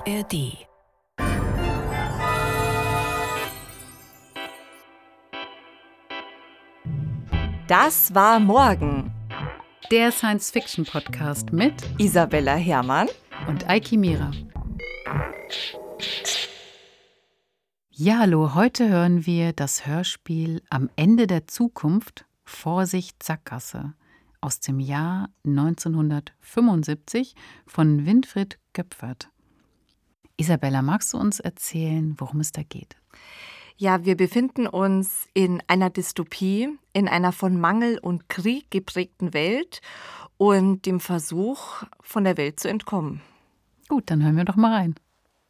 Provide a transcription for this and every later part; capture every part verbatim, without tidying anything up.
R D. Das war morgen. Der Science-Fiction-Podcast mit Isabella Herrmann und Eiki Mira. Ja, hallo, heute hören wir das Hörspiel Am Ende der Zukunft, Vorsicht Sackgasse aus dem Jahr neunzehnhundertfünfundsiebzig von Winfried Göpfert. Isabella, magst du uns erzählen, worum es da geht? Ja, wir befinden uns in einer Dystopie, in einer von Mangel und Krieg geprägten Welt und dem Versuch, von der Welt zu entkommen. Gut, dann hören wir doch mal rein.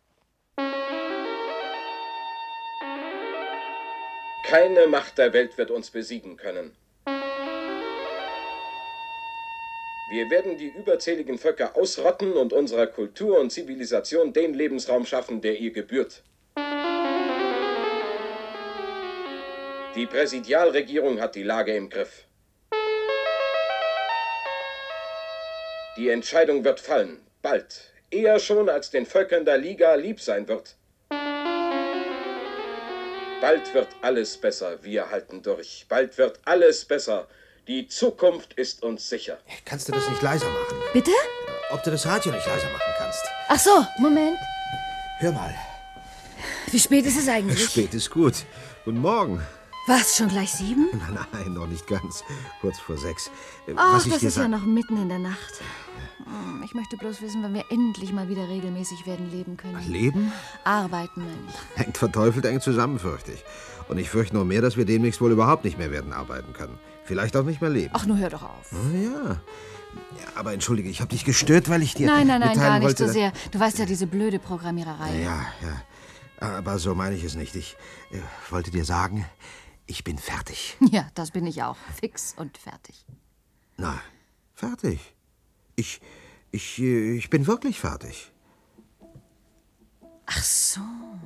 Keine Macht der Welt wird uns besiegen können. Wir werden die überzähligen Völker ausrotten und unserer Kultur und Zivilisation den Lebensraum schaffen, der ihr gebührt. Die Präsidialregierung hat die Lage im Griff. Die Entscheidung wird fallen, bald, eher schon als den Völkern der Liga lieb sein wird. Bald wird alles besser, wir halten durch. Bald wird alles besser. Die Zukunft ist uns sicher. Kannst du das nicht leiser machen? Bitte? Ob du das Radio nicht leiser machen kannst? Ach so, Moment. Hör mal. Wie spät ist es eigentlich? Spät ist gut. Guten Morgen. Was, schon gleich sieben? Nein, nein, noch nicht ganz. Kurz vor sechs. Äh, Ach, was ich das dir ist ja sag- noch mitten in der Nacht. Hm, Ich möchte bloß wissen, wann wir endlich mal wieder regelmäßig werden leben können. Leben? Arbeiten, meine ich. Hängt verteufelt eng zusammen, fürchte ich. Und ich fürchte nur mehr, dass wir demnächst wohl überhaupt nicht mehr werden arbeiten können. Vielleicht auch nicht mehr leben. Ach, nur hör doch auf. Ja. ja. Aber entschuldige, ich habe dich gestört, weil ich dir Nein, nein, nein, mitteilen gar nicht wollte, so dass- sehr. Du weißt ja, diese blöde Programmiererei. Ja, ja. Aber so meine ich es nicht. Ich äh, wollte dir sagen, ich bin fertig. Ja, das bin ich auch. Fix und fertig. Nein, fertig. Ich, ich, äh, ich bin wirklich fertig. Ach so.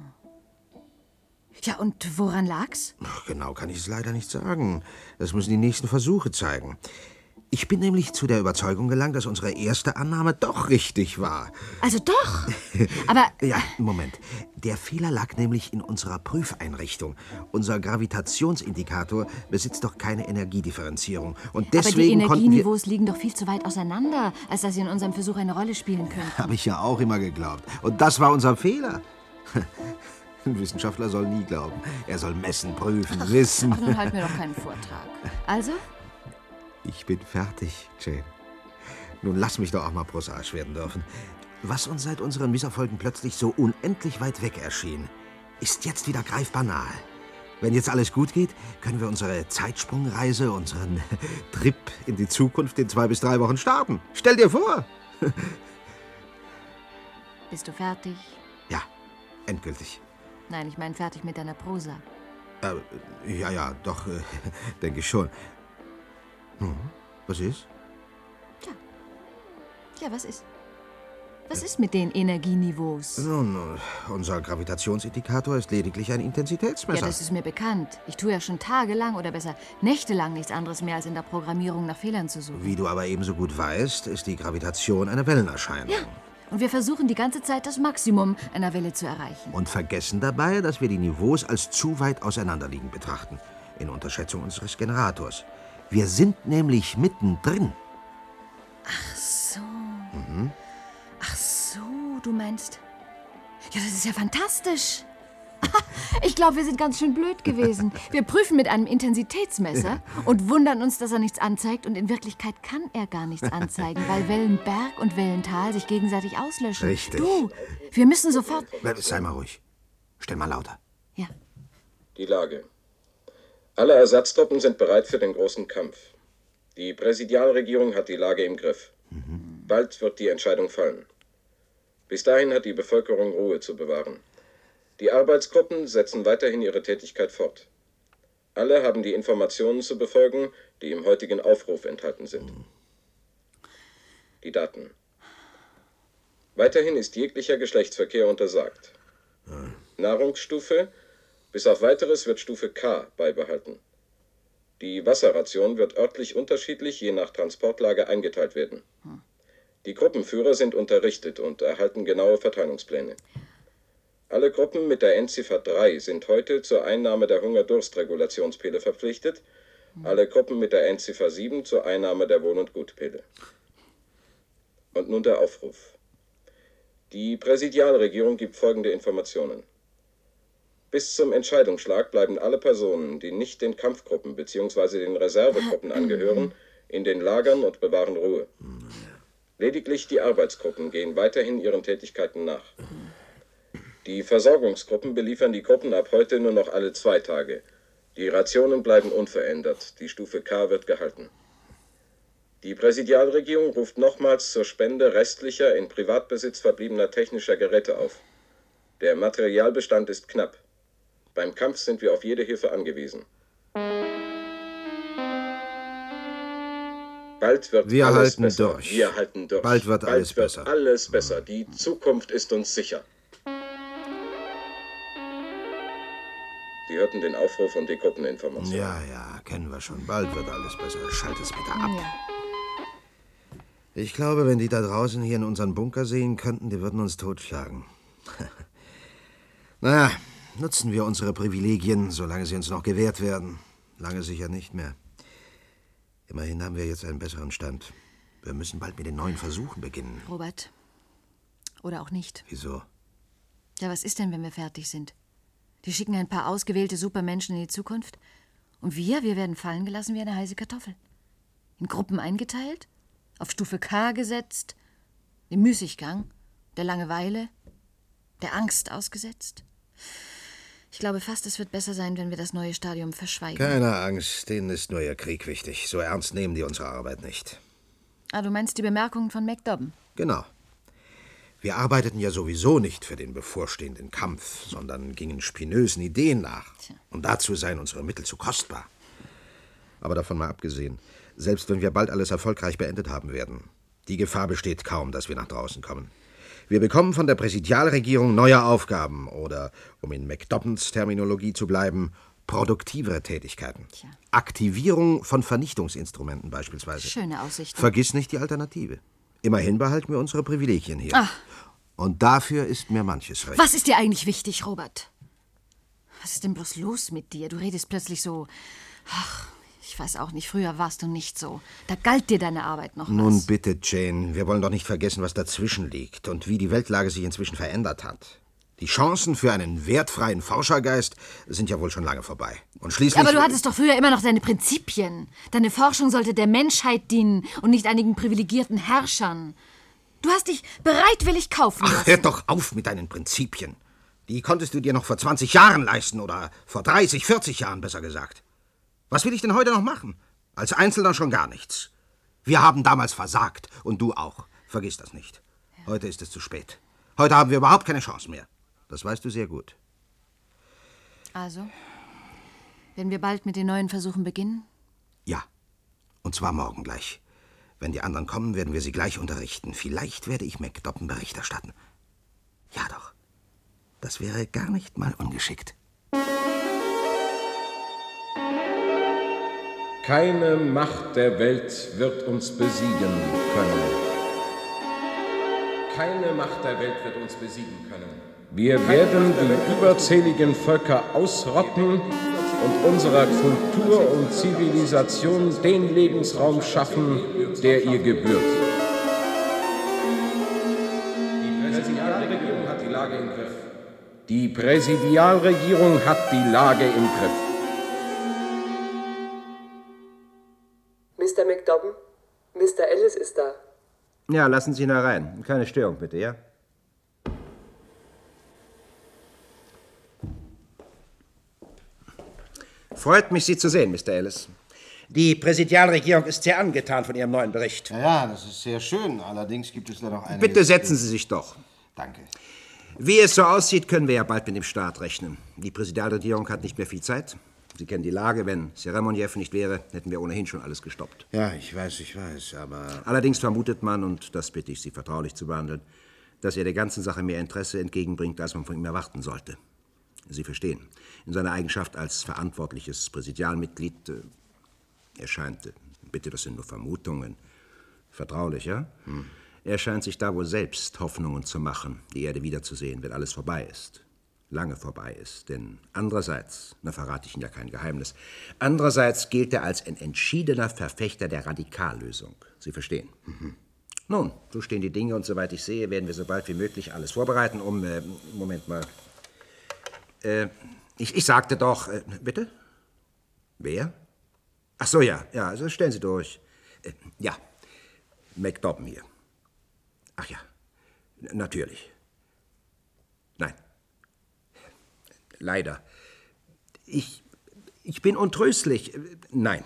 Ja, und woran lag's? Ach, genau kann ich es leider nicht sagen. Das müssen die nächsten Versuche zeigen. Ich bin nämlich zu der Überzeugung gelangt, dass unsere erste Annahme doch richtig war. Also doch. Aber Ja, Moment. Der Fehler lag nämlich in unserer Prüfeinrichtung. Unser Gravitationsindikator besitzt doch keine Energiedifferenzierung. Und Aber die deswegen konnten wir... Energieniveaus liegen doch viel zu weit auseinander, als dass sie in unserem Versuch eine Rolle spielen können. Habe ich ja auch immer geglaubt. Und das war unser Fehler. Ein Wissenschaftler soll nie glauben. Er soll messen, prüfen, wissen. Ach, nun halt mir doch keinen Vortrag. Also? Ich bin fertig, Jane. Nun lass mich doch auch mal prosaisch werden dürfen. Was uns seit unseren Misserfolgen plötzlich so unendlich weit weg erschien, ist jetzt wieder greifbar nahe. Wenn jetzt alles gut geht, können wir unsere Zeitsprungreise, unseren Trip in die Zukunft in zwei bis drei Wochen starten. Stell dir vor! Bist du fertig? Ja, endgültig. Nein, ich meine fertig mit deiner Prosa. Äh, ja, ja, doch, äh, denke ich schon. Hm, was ist? Ja, was ist? Was ist mit den Energieniveaus? Nun, unser Gravitationsindikator ist lediglich ein Ja, Intensitätsmesser. das ist mir bekannt. Ich tue ja schon tagelang oder besser nächtelang nichts anderes mehr, als in der Programmierung nach Fehlern zu suchen. Wie du aber ebenso gut weißt, ist die Gravitation eine Wellenerscheinung. Ja. Und wir versuchen die ganze Zeit das Maximum einer Welle zu erreichen. Und vergessen dabei, dass wir die Niveaus als zu weit auseinanderliegend betrachten. In Unterschätzung unseres Generators. Wir sind nämlich mittendrin. Ach so. Ach so, du meinst... Ja, das ist ja fantastisch. Ich glaube, wir sind ganz schön blöd gewesen. Wir prüfen mit einem Intensitätsmesser und wundern uns, dass er nichts anzeigt. Und in Wirklichkeit kann er gar nichts anzeigen, weil Wellenberg und Wellental sich gegenseitig auslöschen. Richtig. Du, wir müssen sofort... Sei mal ruhig. Stell mal lauter. Ja. Die Lage. Alle Ersatztruppen sind bereit für den großen Kampf. Die Präsidialregierung hat die Lage im Griff. Bald wird die Entscheidung fallen. Bis dahin hat die Bevölkerung Ruhe zu bewahren. Die Arbeitsgruppen setzen weiterhin ihre Tätigkeit fort. Alle haben die Informationen zu befolgen, die im heutigen Aufruf enthalten sind. Die Daten. Weiterhin ist jeglicher Geschlechtsverkehr untersagt. Nahrungsstufe, bis auf Weiteres wird Stufe K beibehalten. Die Wasserration wird örtlich unterschiedlich je nach Transportlage eingeteilt werden. Die Gruppenführer sind unterrichtet und erhalten genaue Verteilungspläne. Alle Gruppen mit der Endziffer drei sind heute zur Einnahme der Hunger-Durst-Regulationspille verpflichtet, alle Gruppen mit der Endziffer sieben zur Einnahme der Wohn- und Gutpille. Und nun der Aufruf. Die Präsidialregierung gibt folgende Informationen. Bis zum Entscheidungsschlag bleiben alle Personen, die nicht den Kampfgruppen bzw. den Reservegruppen angehören, in den Lagern und bewahren Ruhe. Lediglich die Arbeitsgruppen gehen weiterhin ihren Tätigkeiten nach. Die Versorgungsgruppen beliefern die Gruppen ab heute nur noch alle zwei Tage. Die Rationen bleiben unverändert. Die Stufe K wird gehalten. Die Präsidialregierung ruft nochmals zur Spende restlicher in Privatbesitz verbliebener technischer Geräte auf. Der Materialbestand ist knapp. Beim Kampf sind wir auf jede Hilfe angewiesen. Bald wird wir alles halten besser. durch. Wir halten durch. Bald wird Bald alles wird besser. alles besser. Die Zukunft ist uns sicher. Sie hörten den Aufruf und die Gruppeninformation. Ja, ja, kennen wir schon. Bald wird alles besser. Schalt es bitte ab. Ja. Ich glaube, wenn die da draußen hier in unseren Bunker sehen könnten, die würden uns totschlagen. Naja, nutzen wir unsere Privilegien, solange sie uns noch gewährt werden. Lange sicher nicht mehr. Immerhin haben wir jetzt einen besseren Stand. Wir müssen bald mit den neuen Versuchen beginnen. Robert. Oder auch nicht. Wieso? Ja, was ist denn, wenn wir fertig sind? Die schicken ein paar ausgewählte Supermenschen in die Zukunft. Und wir, wir werden fallen gelassen wie eine heiße Kartoffel. In Gruppen eingeteilt, auf Stufe K gesetzt, dem Müßiggang, der Langeweile, der Angst ausgesetzt. Ich glaube fast, es wird besser sein, wenn wir das neue Stadium verschweigen. Keine Angst, denen ist nur ihr Krieg wichtig. So ernst nehmen die unsere Arbeit nicht. Ah, du meinst die Bemerkungen von McDobben? Genau. Wir arbeiteten ja sowieso nicht für den bevorstehenden Kampf, sondern gingen spinösen Ideen nach. Tja. Und dazu seien unsere Mittel zu kostbar. Aber davon mal abgesehen, selbst wenn wir bald alles erfolgreich beendet haben werden, die Gefahr besteht kaum, dass wir nach draußen kommen. Wir bekommen von der Präsidialregierung neue Aufgaben oder, um in McDobbens Terminologie zu bleiben, produktivere Tätigkeiten. Tja. Aktivierung von Vernichtungsinstrumenten beispielsweise. Schöne Aussichten. Vergiss nicht die Alternative. Immerhin behalten wir unsere Privilegien hier. Ach. Und dafür ist mir manches recht. Was ist dir eigentlich wichtig, Robert? Was ist denn bloß los mit dir? Du redest plötzlich so... Ach, ich weiß auch nicht, früher warst du nicht so. Da galt dir deine Arbeit noch was. Nun bitte, Jane, wir wollen doch nicht vergessen, was dazwischen liegt und wie die Weltlage sich inzwischen verändert hat. Die Chancen für einen wertfreien Forschergeist sind ja wohl schon lange vorbei. Und schließlich... Aber du hattest doch früher immer noch deine Prinzipien. Deine Forschung sollte der Menschheit dienen und nicht einigen privilegierten Herrschern. Du hast dich bereitwillig kaufen lassen. Ach, hör doch auf mit deinen Prinzipien. Die konntest du dir noch vor zwanzig Jahren leisten oder vor dreißig, vierzig Jahren, besser gesagt. Was will ich denn heute noch machen? Als Einzelner schon gar nichts. Wir haben damals versagt und du auch. Vergiss das nicht. Heute ist es zu spät. Heute haben wir überhaupt keine Chance mehr. Das weißt du sehr gut. Also, werden wir bald mit den neuen Versuchen beginnen? Ja, und zwar morgen gleich. Wenn die anderen kommen, werden wir sie gleich unterrichten. Vielleicht werde ich McDobben Bericht erstatten. Ja doch, das wäre gar nicht mal ungeschickt. Keine Macht der Welt wird uns besiegen können. Keine Macht der Welt wird uns besiegen können. Wir werden die überzähligen Völker ausrotten und unserer Kultur und Zivilisation den Lebensraum schaffen, der ihr gebührt. Die Präsidialregierung hat die Lage im Griff. Die Präsidialregierung hat die Lage im Griff. Mister McDobben, Mister Ellis ist da. Ja, lassen Sie ihn herein. Keine Störung, bitte, ja? Freut mich, Sie zu sehen, Mister Ellis. Die Präsidialregierung ist sehr angetan von Ihrem neuen Bericht. Ja, ja, das ist sehr schön. Allerdings gibt es da noch einiges... Bitte setzen Sie sich doch. Danke. Wie es so aussieht, können wir ja bald mit dem Staat rechnen. Die Präsidialregierung hat nicht mehr viel Zeit. Sie kennen die Lage. Wenn Seremoniev nicht wäre, hätten wir ohnehin schon alles gestoppt. Ja, ich weiß, ich weiß, aber... Allerdings vermutet man, und das bitte ich Sie vertraulich zu behandeln, dass er der ganzen Sache mehr Interesse entgegenbringt, als man von ihm erwarten sollte. Sie verstehen, in seiner Eigenschaft als verantwortliches Präsidialmitglied äh, erscheint, äh, bitte, das sind nur Vermutungen, vertraulich, ja? Hm. Er scheint sich da wohl selbst Hoffnungen zu machen, die Erde wiederzusehen, wenn alles vorbei ist. Lange vorbei ist. Denn andererseits, na verrate ich Ihnen ja kein Geheimnis, andererseits gilt er als ein entschiedener Verfechter der Radikallösung. Sie verstehen? Mhm. Nun, so stehen die Dinge und soweit ich sehe, werden wir so bald wie möglich alles vorbereiten, um... Äh, Moment mal. Äh, ich, ich sagte doch... Äh, bitte? Wer? Ach so, ja. Ja, also stellen Sie durch. Äh, ja, McDobben hier. Ach ja, N- natürlich. Nein. Leider. Ich, ich bin untröstlich. Nein.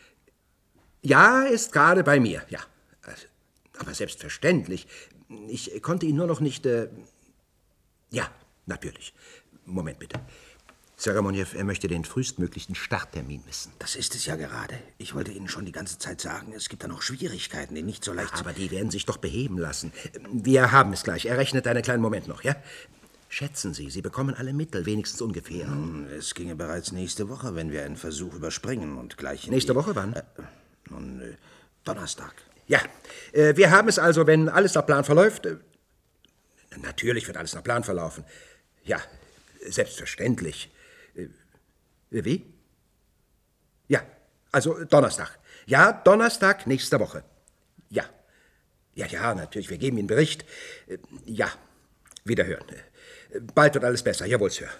Ja, ist gerade bei mir, ja. Aber selbstverständlich. Ich konnte ihn nur noch nicht... Äh ja, natürlich. Moment bitte. Seremoniew, er möchte den frühestmöglichen Starttermin wissen. Das ist es ja gerade. Ich wollte Ihnen schon die ganze Zeit sagen, es gibt da noch Schwierigkeiten, die nicht so leicht... Aber die werden sich doch beheben lassen. Wir haben es gleich. Er rechnet einen kleinen Moment noch, ja? Schätzen Sie, Sie bekommen alle Mittel, wenigstens ungefähr. Nun, es ginge bereits nächste Woche, wenn wir einen Versuch überspringen und gleich... Nächste die, Woche wann? Äh, nun, äh, Donnerstag. Ja, äh, wir haben es also, wenn alles nach Plan verläuft... Äh, natürlich wird alles nach Plan verlaufen. Ja, selbstverständlich. Äh, wie? Ja, also Donnerstag. Ja, Donnerstag nächste Woche. Ja. Ja, ja, natürlich, wir geben Ihnen Bericht. Äh, ja, wiederhören. Äh, bald wird alles besser, jawohl, Sir.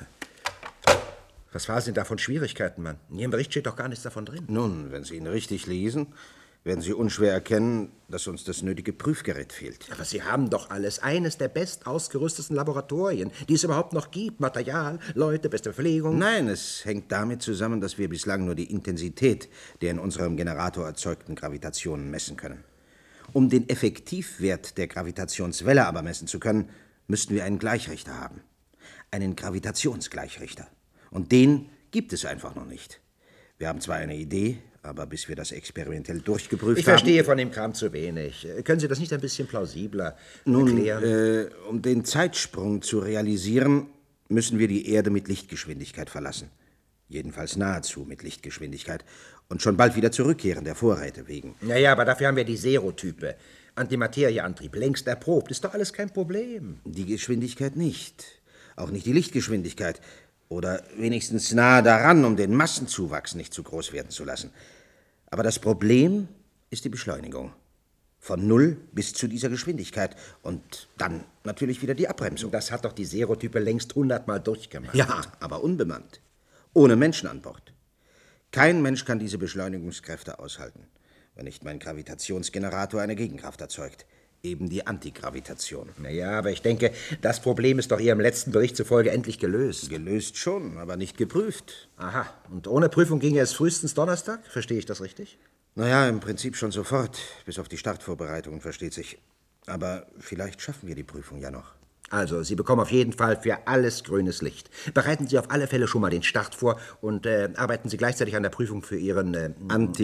Was war denn da von Schwierigkeiten, Mann? In Ihrem Bericht steht doch gar nichts davon drin. Nun, wenn Sie ihn richtig lesen, werden Sie unschwer erkennen, dass uns das nötige Prüfgerät fehlt. Aber Sie haben doch alles. Eines der bestausgerüsteten Laboratorien, die es überhaupt noch gibt. Material, Leute, beste Verpflegung. Nein, es hängt damit zusammen, dass wir bislang nur die Intensität der in unserem Generator erzeugten Gravitationen messen können. Um den Effektivwert der Gravitationswelle aber messen zu können, müssten wir einen Gleichrichter haben. Einen Gravitationsgleichrichter. Und den gibt es einfach noch nicht. Wir haben zwar eine Idee, aber bis wir das experimentell durchgeprüft haben... Ich verstehe von dem Kram zu wenig. Können Sie das nicht ein bisschen plausibler Nun, erklären? Äh, um den Zeitsprung zu realisieren, müssen wir die Erde mit Lichtgeschwindigkeit verlassen. Jedenfalls nahezu mit Lichtgeschwindigkeit. Und schon bald wieder zurückkehren, der Vorräte wegen. Naja, aber dafür haben wir die Serotype. Antimaterieantrieb, längst erprobt. Ist doch alles kein Problem. Die Geschwindigkeit nicht. Auch nicht die Lichtgeschwindigkeit. Oder wenigstens nahe daran, um den Massenzuwachs nicht zu groß werden zu lassen. Aber das Problem ist die Beschleunigung. Von null bis zu dieser Geschwindigkeit. Und dann natürlich wieder die Abbremsung. Das hat doch die Serotype längst hundertmal durchgemacht. Ja, aber unbemannt. Ohne Menschen an Bord. Kein Mensch kann diese Beschleunigungskräfte aushalten, wenn nicht mein Gravitationsgenerator eine Gegenkraft erzeugt. Eben die Antigravitation. Naja, aber ich denke, das Problem ist doch Ihrem letzten Bericht zufolge endlich gelöst. Gelöst schon, aber nicht geprüft. Aha, und ohne Prüfung ginge es frühestens Donnerstag? Verstehe ich das richtig? Naja, im Prinzip schon sofort, bis auf die Startvorbereitungen, versteht sich. Aber vielleicht schaffen wir die Prüfung ja noch. Also, Sie bekommen auf jeden Fall für alles grünes Licht. Bereiten Sie auf alle Fälle schon mal den Start vor und äh, arbeiten Sie gleichzeitig an der Prüfung für Ihren... Äh,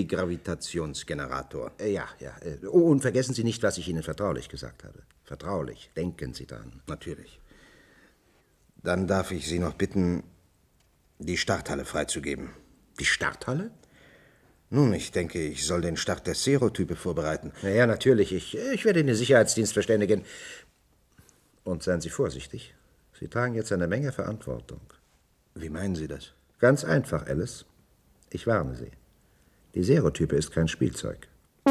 Antigravitationsgenerator. Äh, ja, ja. Äh, oh, und vergessen Sie nicht, was ich Ihnen vertraulich gesagt habe. Vertraulich. Denken Sie dran. Natürlich. Dann darf ich Sie noch bitten, die Starthalle freizugeben. Die Starthalle? Nun, ich denke, ich soll den Start der Serotype vorbereiten. Ja, ja, natürlich. Ich, ich werde den Sicherheitsdienst verständigen. Und seien Sie vorsichtig. Sie tragen jetzt eine Menge Verantwortung. Wie meinen Sie das? Ganz einfach, Alice. Ich warne Sie. Die Serotype ist kein Spielzeug.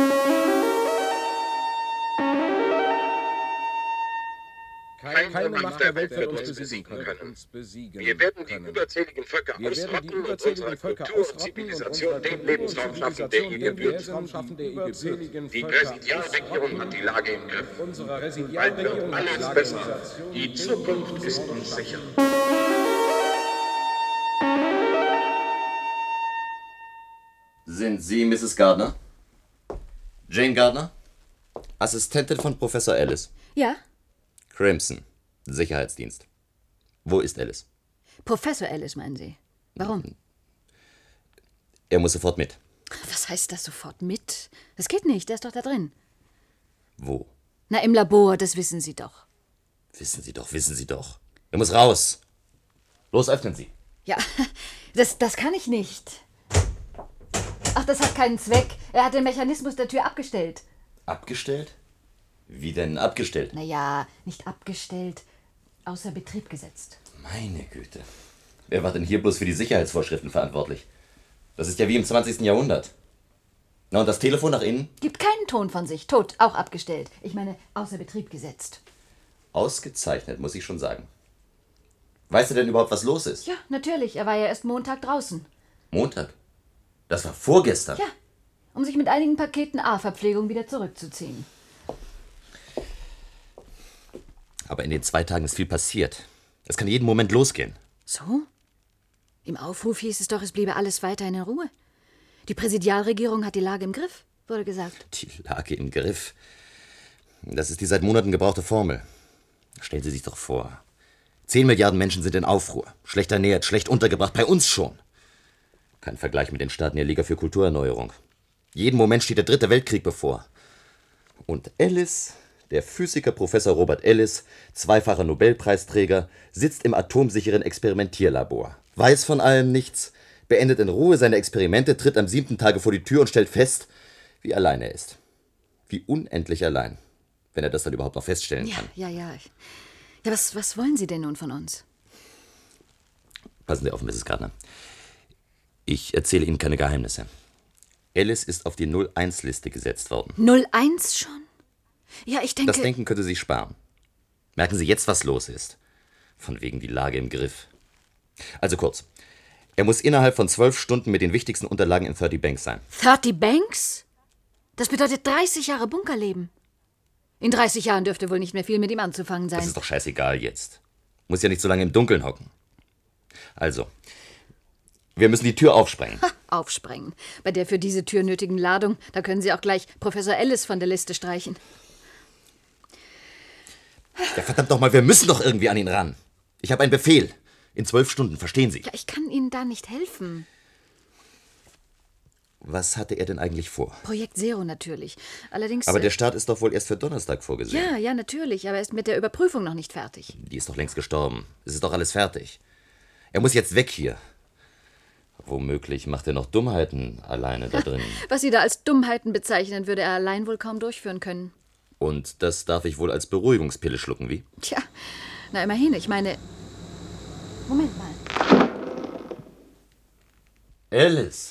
Kein Keine Macht der Welt wird uns besiegen können. Wir werden die überzähligen Völker ausrotten und unserer Kultur und Zivilisation den Lebensraum schaffen, der ihr gebührt. Die Präsidialregierung hat die Lage im Griff. Bald wird alles besser. Die Zukunft ist uns sicher. Sind Sie Misses Gardner? Jane Gardner? Assistentin von Professor Ellis. Ja, Crimson, Sicherheitsdienst. Wo ist Ellis? Professor Ellis, meinen Sie? Warum? Er muss sofort mit. Was heißt das sofort mit? Das geht nicht, der ist doch da drin. Wo? Na, im Labor, das wissen Sie doch. Wissen Sie doch, wissen Sie doch. Er muss raus. Los, öffnen Sie. Ja, das, das kann ich nicht. Ach, das hat keinen Zweck. Er hat den Mechanismus der Tür abgestellt. Abgestellt? Wie denn abgestellt? Naja, nicht abgestellt, außer Betrieb gesetzt. Meine Güte. Wer war denn hier bloß für die Sicherheitsvorschriften verantwortlich? Das ist ja wie im zwanzigsten Jahrhundert. Na, und das Telefon nach innen? Gibt keinen Ton von sich. Tot, auch abgestellt. Ich meine, außer Betrieb gesetzt. Ausgezeichnet, muss ich schon sagen. Weißt du denn überhaupt, was los ist? Ja, natürlich. Er war ja erst Montag draußen. Montag? Das war vorgestern. Ja, um sich mit einigen Paketen A-Verpflegung wieder zurückzuziehen. Aber in den zwei Tagen ist viel passiert. Es kann jeden Moment losgehen. So? Im Aufruf hieß es doch, es bliebe alles weiterhin in Ruhe. Die Präsidialregierung hat die Lage im Griff, wurde gesagt. Die Lage im Griff? Das ist die seit Monaten gebrauchte Formel. Stellen Sie sich doch vor. Zehn Milliarden Menschen sind in Aufruhr. Schlecht ernährt, schlecht untergebracht, bei uns schon. Kein Vergleich mit den Staaten der Liga für Kulturerneuerung. Jeden Moment steht der dritte Weltkrieg bevor. Und Ellis, der Physiker Professor Robert Ellis, zweifacher Nobelpreisträger, sitzt im atomsicheren Experimentierlabor. Weiß von allem nichts, beendet in Ruhe seine Experimente, tritt am siebten Tage vor die Tür und stellt fest, wie allein er ist. Wie unendlich allein, wenn er das dann überhaupt noch feststellen Ja, kann. ja, ja. Ja, was, was wollen Sie denn nun von uns? Passen Sie auf, Misses Gardner. Ich erzähle Ihnen keine Geheimnisse. Ellis ist auf die null eins Liste gesetzt worden. null eins schon? Ja, ich denke... Das Denken könnte sich sparen. Merken Sie jetzt, was los ist. Von wegen die Lage im Griff. Also kurz. Er muss innerhalb von zwölf Stunden mit den wichtigsten Unterlagen in dreißig Banks sein. dreißig Banks? Das bedeutet dreißig Jahre Bunkerleben. In dreißig Jahren dürfte wohl nicht mehr viel mit ihm anzufangen sein. Das ist doch scheißegal jetzt. Muss ja nicht so lange im Dunkeln hocken. Also, wir müssen die Tür aufsprengen. Ha, aufsprengen. Bei der für diese Tür nötigen Ladung, da können Sie auch gleich Professor Ellis von der Liste streichen. Ja, verdammt doch mal, wir müssen doch irgendwie an ihn ran. Ich habe einen Befehl. In zwölf Stunden, verstehen Sie? Ja, ich kann Ihnen da nicht helfen. Was hatte er denn eigentlich vor? Projekt Zero natürlich. Allerdings... Aber äh, der Start ist doch wohl erst für Donnerstag vorgesehen. Ja, ja, natürlich. Aber er ist mit der Überprüfung noch nicht fertig. Die ist doch längst gestorben. Es ist doch alles fertig. Er muss jetzt weg hier. Womöglich macht er noch Dummheiten alleine da drin. Was Sie da als Dummheiten bezeichnen, würde er allein wohl kaum durchführen können. Und das darf ich wohl als Beruhigungspille schlucken, wie? Tja, na immerhin. Ich meine... Moment mal. Alice.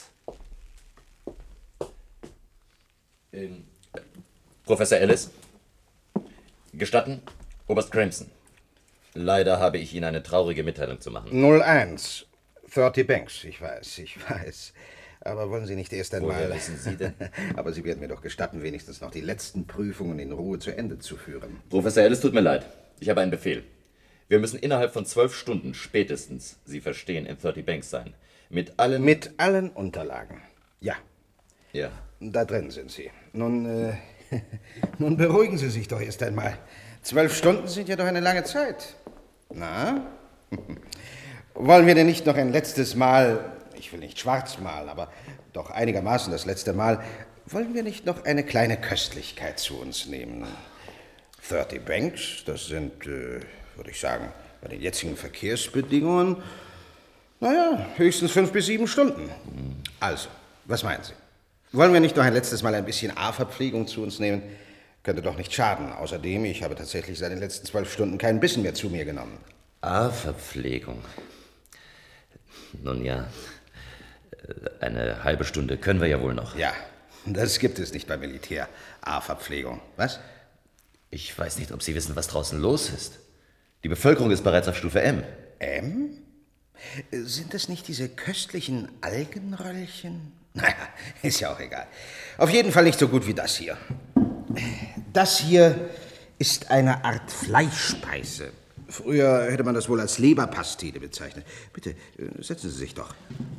Ähm, Professor Ellis. Gestatten, Oberst Crimson. Leider habe ich Ihnen eine traurige Mitteilung zu machen. null eins. dreißig Banks, ich weiß, ich weiß. Aber wollen Sie nicht erst einmal... Woher wissen Sie denn? Aber Sie werden mir doch gestatten, wenigstens noch die letzten Prüfungen in Ruhe zu Ende zu führen. Professor Ellis, tut mir leid. Ich habe einen Befehl. Wir müssen innerhalb von zwölf Stunden spätestens, Sie verstehen, in dreißig Banks sein. Mit allen... Mit allen Unterlagen. Ja. Ja. Da drin sind Sie. Nun, äh, nun beruhigen Sie sich doch erst einmal. Zwölf Stunden sind ja doch eine lange Zeit. Na? Wollen wir denn nicht noch ein letztes Mal, ich will nicht schwarz malen, aber doch einigermaßen das letzte Mal, wollen wir nicht noch eine kleine Köstlichkeit zu uns nehmen? dreißig Banks, das sind, äh, würde ich sagen, bei den jetzigen Verkehrsbedingungen, naja, höchstens fünf bis sieben Stunden. Also, was meinen Sie? Wollen wir nicht noch ein letztes Mal ein bisschen A-Verpflegung zu uns nehmen? Könnte doch nicht schaden. Außerdem, ich habe tatsächlich seit den letzten zwölf Stunden keinen Bissen mehr zu mir genommen. A-Verpflegung. Nun ja, eine halbe Stunde können wir ja wohl noch. Ja, das gibt es nicht beim Militär. A-Verpflegung. Was? Ich weiß nicht, ob Sie wissen, was draußen los ist. Die Bevölkerung ist bereits auf Stufe M. M? Sind das nicht diese köstlichen Algenröllchen? Naja, ist ja auch egal. Auf jeden Fall nicht so gut wie das hier. Das hier ist eine Art Fleischspeise. Früher hätte man das wohl als Leberpastete bezeichnet. Bitte, setzen Sie sich doch.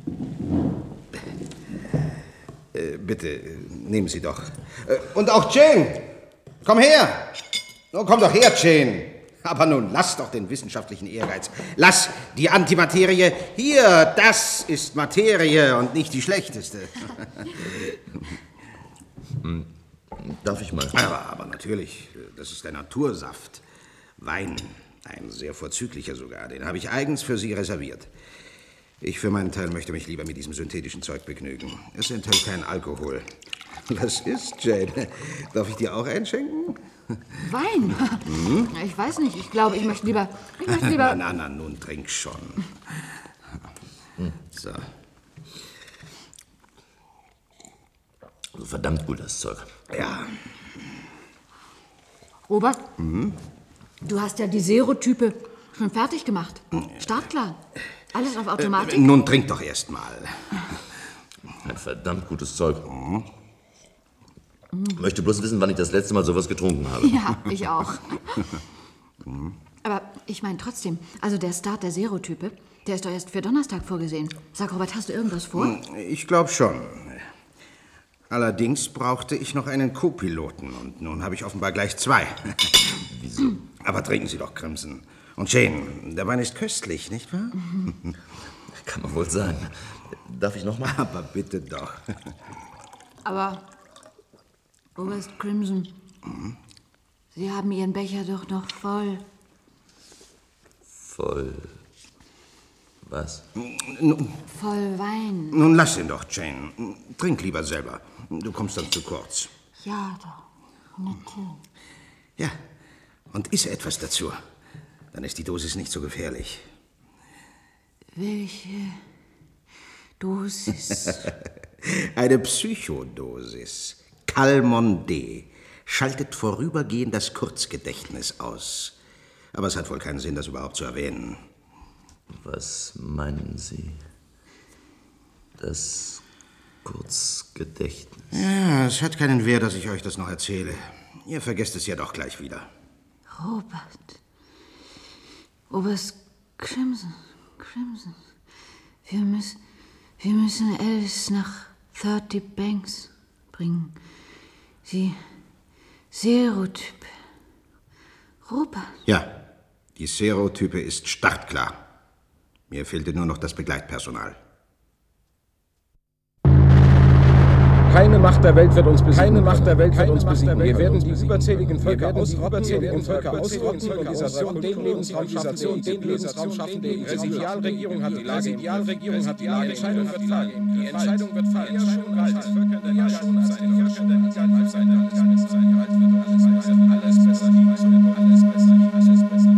Äh, bitte, nehmen Sie doch. Und auch Jane! Komm her! Nun, komm doch her, Jane! Aber nun, lass doch den wissenschaftlichen Ehrgeiz. Lass die Antimaterie. Hier, das ist Materie und nicht die schlechteste. Darf ich mal? Aber, aber natürlich, das ist der Natursaft. Wein, ein sehr vorzüglicher sogar. Den habe ich eigens für Sie reserviert. Ich für meinen Teil möchte mich lieber mit diesem synthetischen Zeug begnügen. Es enthält keinen Alkohol. Was ist, Jane? Darf ich dir auch einschenken? Wein? Hm? Ich weiß nicht. Ich glaube, ich möchte lieber... Ich möchte lieber... Na, na, na, nun trink schon. So. Verdammt gutes Zeug. Ja. Robert, mhm. du hast ja die Serotype schon fertig gemacht. Startklar. Alles auf Automatik. Äh, nun trink doch erst mal. Ein verdammt gutes Zeug. Mhm. Ich möchte bloß wissen, wann ich das letzte Mal sowas getrunken habe. Ja, ich auch. Aber ich meine trotzdem, also der Start der Serotype, der ist doch erst für Donnerstag vorgesehen. Sag, Robert, hast du irgendwas vor? Ich glaube schon. Allerdings brauchte ich noch einen Co-Piloten und nun habe ich offenbar gleich zwei. Wieso? Aber trinken Sie doch, Crimson. Und Jane, der Wein ist köstlich, nicht wahr? Kann man wohl sagen. Darf ich noch mal? Aber bitte doch. Aber, Oberst Crimson, mhm. Sie haben Ihren Becher doch noch voll. Voll... Was? Nun, voll Wein. Nun lass ihn doch, Jane. Trink lieber selber. Du kommst dann zu kurz. Ja, doch. Natürlich. Ja, und iss etwas dazu. Dann ist die Dosis nicht so gefährlich. Welche Dosis? Eine Psychodosis. Calmon D. Schaltet vorübergehend das Kurzgedächtnis aus. Aber es hat wohl keinen Sinn, das überhaupt zu erwähnen. Was meinen Sie? Das Kurzgedächtnis? Ja, es hat keinen Wert, dass ich euch das noch erzähle. Ihr vergesst es ja doch gleich wieder. Robert. Oberst Crimson. Crimson. Wir müssen, wir müssen Alice nach thirty Banks bringen. Sie... Serotyp. Robert. Ja, die Serotype ist startklar. Mir fehlte nur noch das Begleitpersonal. Keine Macht der Welt wird uns besiegen. Keine Macht der Welt wird uns besiegen. Wir werden die überzähligen Völker ausrotten, wir werden Völker ausrotten, Organisation, den Lebensraum schaffen, den Lebensraum schaffen. Die Präsidialregierung hat die Lage, Präsidialregierung hat die Lage. Die Entscheidung wird fallen. Die Entscheidung wird fallen. Ja, schon bald. Völker der ja, schon bald. Völker der Halbzeit sein. Alles besser. Alles besser. Alles besser.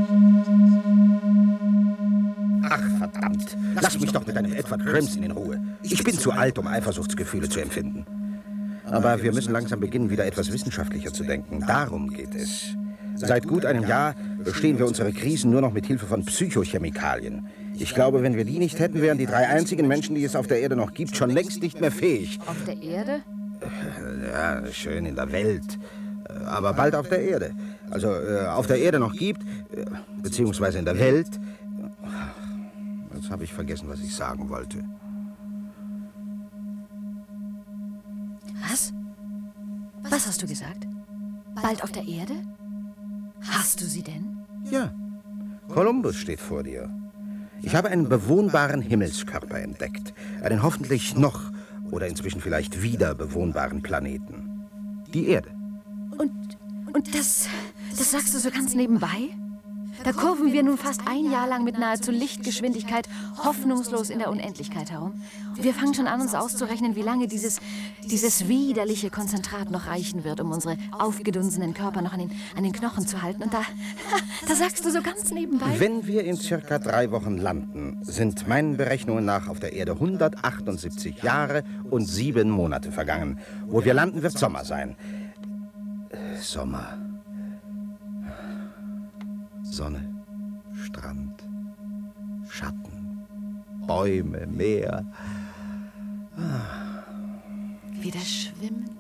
Ach, verdammt. Lass mich doch mit deinem Edward Crimson in Ruhe. Ich bin zu alt, um Eifersuchtsgefühle zu empfinden. Aber wir müssen langsam beginnen, wieder etwas wissenschaftlicher zu denken. Darum geht es. Seit gut einem Jahr bestehen wir unsere Krisen nur noch mit Hilfe von Psychochemikalien. Ich glaube, wenn wir die nicht hätten, wären die drei einzigen Menschen, die es auf der Erde noch gibt, schon längst nicht mehr fähig. Auf der Erde? Ja, schön in der Welt. Aber bald auf der Erde. Also äh, auf der Erde noch gibt, äh, beziehungsweise in der Welt. Jetzt habe ich vergessen, was ich sagen wollte. Was? Was hast du gesagt? Bald auf der Erde? Hast du sie denn? Ja, Kolumbus steht vor dir. Ich habe einen bewohnbaren Himmelskörper entdeckt. Einen hoffentlich noch oder inzwischen vielleicht wieder bewohnbaren Planeten. Die Erde. Und, und das, das sagst du so ganz nebenbei? Da kurven wir nun fast ein Jahr lang mit nahezu Lichtgeschwindigkeit hoffnungslos in der Unendlichkeit herum. Und wir fangen schon an, uns auszurechnen, wie lange dieses, dieses widerliche Konzentrat noch reichen wird, um unsere aufgedunsenen Körper noch an den, an den Knochen zu halten. Und da, da sagst du so ganz nebenbei... Wenn wir in circa drei Wochen landen, sind meinen Berechnungen nach auf der Erde hundertachtundsiebzig Jahre und sieben Monate vergangen. Wo wir landen, wird Sommer sein. Sommer... Sonne, Strand, Schatten, Bäume, Meer. Ah. Wieder schwimmen,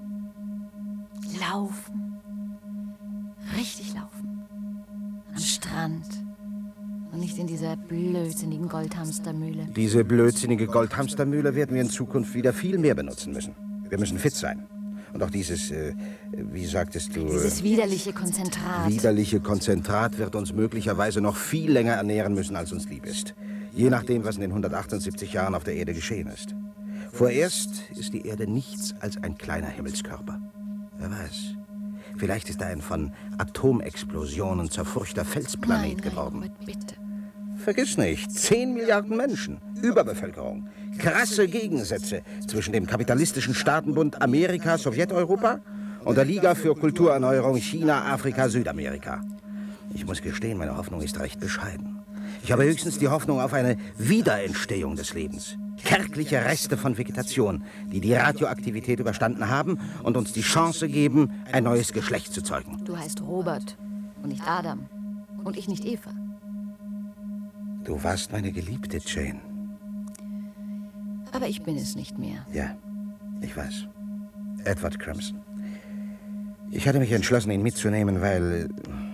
laufen, richtig laufen. Am Strand und nicht in dieser blödsinnigen Goldhamstermühle. Diese blödsinnige Goldhamstermühle werden wir in Zukunft wieder viel mehr benutzen müssen. Wir müssen fit sein. Und auch dieses, äh, wie sagtest du... Dieses widerliche Konzentrat. Widerliche Konzentrat wird uns möglicherweise noch viel länger ernähren müssen, als uns lieb ist. Je nachdem, was in den hundertachtundsiebzig Jahren auf der Erde geschehen ist. Vorerst ist die Erde nichts als ein kleiner Himmelskörper. Wer weiß, vielleicht ist er ein von Atomexplosionen zerfurchter Felsplanet Nein, geworden. Robert, bitte. Vergiss nicht, zehn Milliarden Menschen, Überbevölkerung, krasse Gegensätze zwischen dem kapitalistischen Staatenbund Amerika, Sowjeteuropa und der Liga für Kulturerneuerung China, Afrika, Südamerika. Ich muss gestehen, meine Hoffnung ist recht bescheiden. Ich habe höchstens die Hoffnung auf eine Wiederentstehung des Lebens. Kärgliche Reste von Vegetation, die die Radioaktivität überstanden haben und uns die Chance geben, ein neues Geschlecht zu zeugen. Du heißt Robert und nicht Adam. Und ich nicht Eva. Du warst meine Geliebte, Jane. Aber ich bin es nicht mehr. Ja, ich weiß. Edward Crimson. Ich hatte mich entschlossen, ihn mitzunehmen, weil...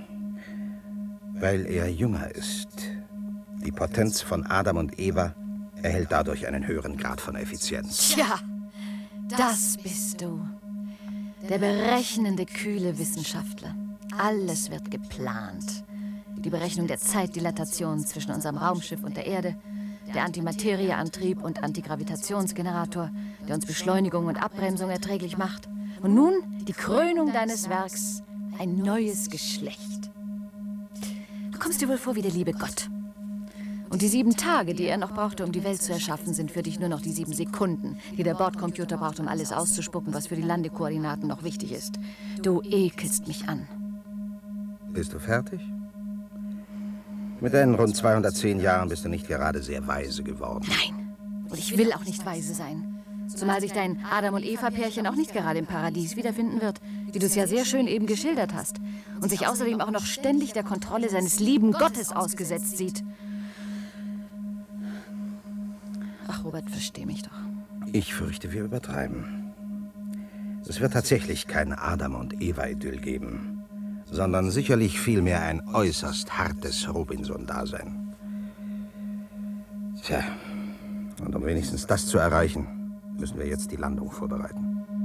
weil er jünger ist. Die Potenz von Adam und Eva erhält dadurch einen höheren Grad von Effizienz. Tja, das bist du. Der berechnende, kühle Wissenschaftler. Alles wird geplant. Die Berechnung der Zeitdilatation zwischen unserem Raumschiff und der Erde, der Antimaterieantrieb und Antigravitationsgenerator, der uns Beschleunigung und Abbremsung erträglich macht. Und nun die Krönung deines Werks, ein neues Geschlecht. Du kommst dir wohl vor wie der liebe Gott. Und die sieben Tage, die er noch brauchte, um die Welt zu erschaffen, sind für dich nur noch die sieben Sekunden, die der Bordcomputer braucht, um alles auszuspucken, was für die Landekoordinaten noch wichtig ist. Du ekelst mich an. Bist du fertig? Mit deinen rund zweihundertzehn Jahren bist du nicht gerade sehr weise geworden. Nein, und ich will auch nicht weise sein. Zumal sich dein Adam- und Eva-Pärchen auch nicht gerade im Paradies wiederfinden wird, wie du es ja sehr schön eben geschildert hast. Und sich außerdem auch noch ständig der Kontrolle seines lieben Gottes ausgesetzt sieht. Ach, Robert, versteh mich doch. Ich fürchte, wir übertreiben. Es wird tatsächlich kein Adam- und Eva-Idyll geben, sondern sicherlich vielmehr ein äußerst hartes Robinson-Dasein. Tja, und um wenigstens das zu erreichen, müssen wir jetzt die Landung vorbereiten.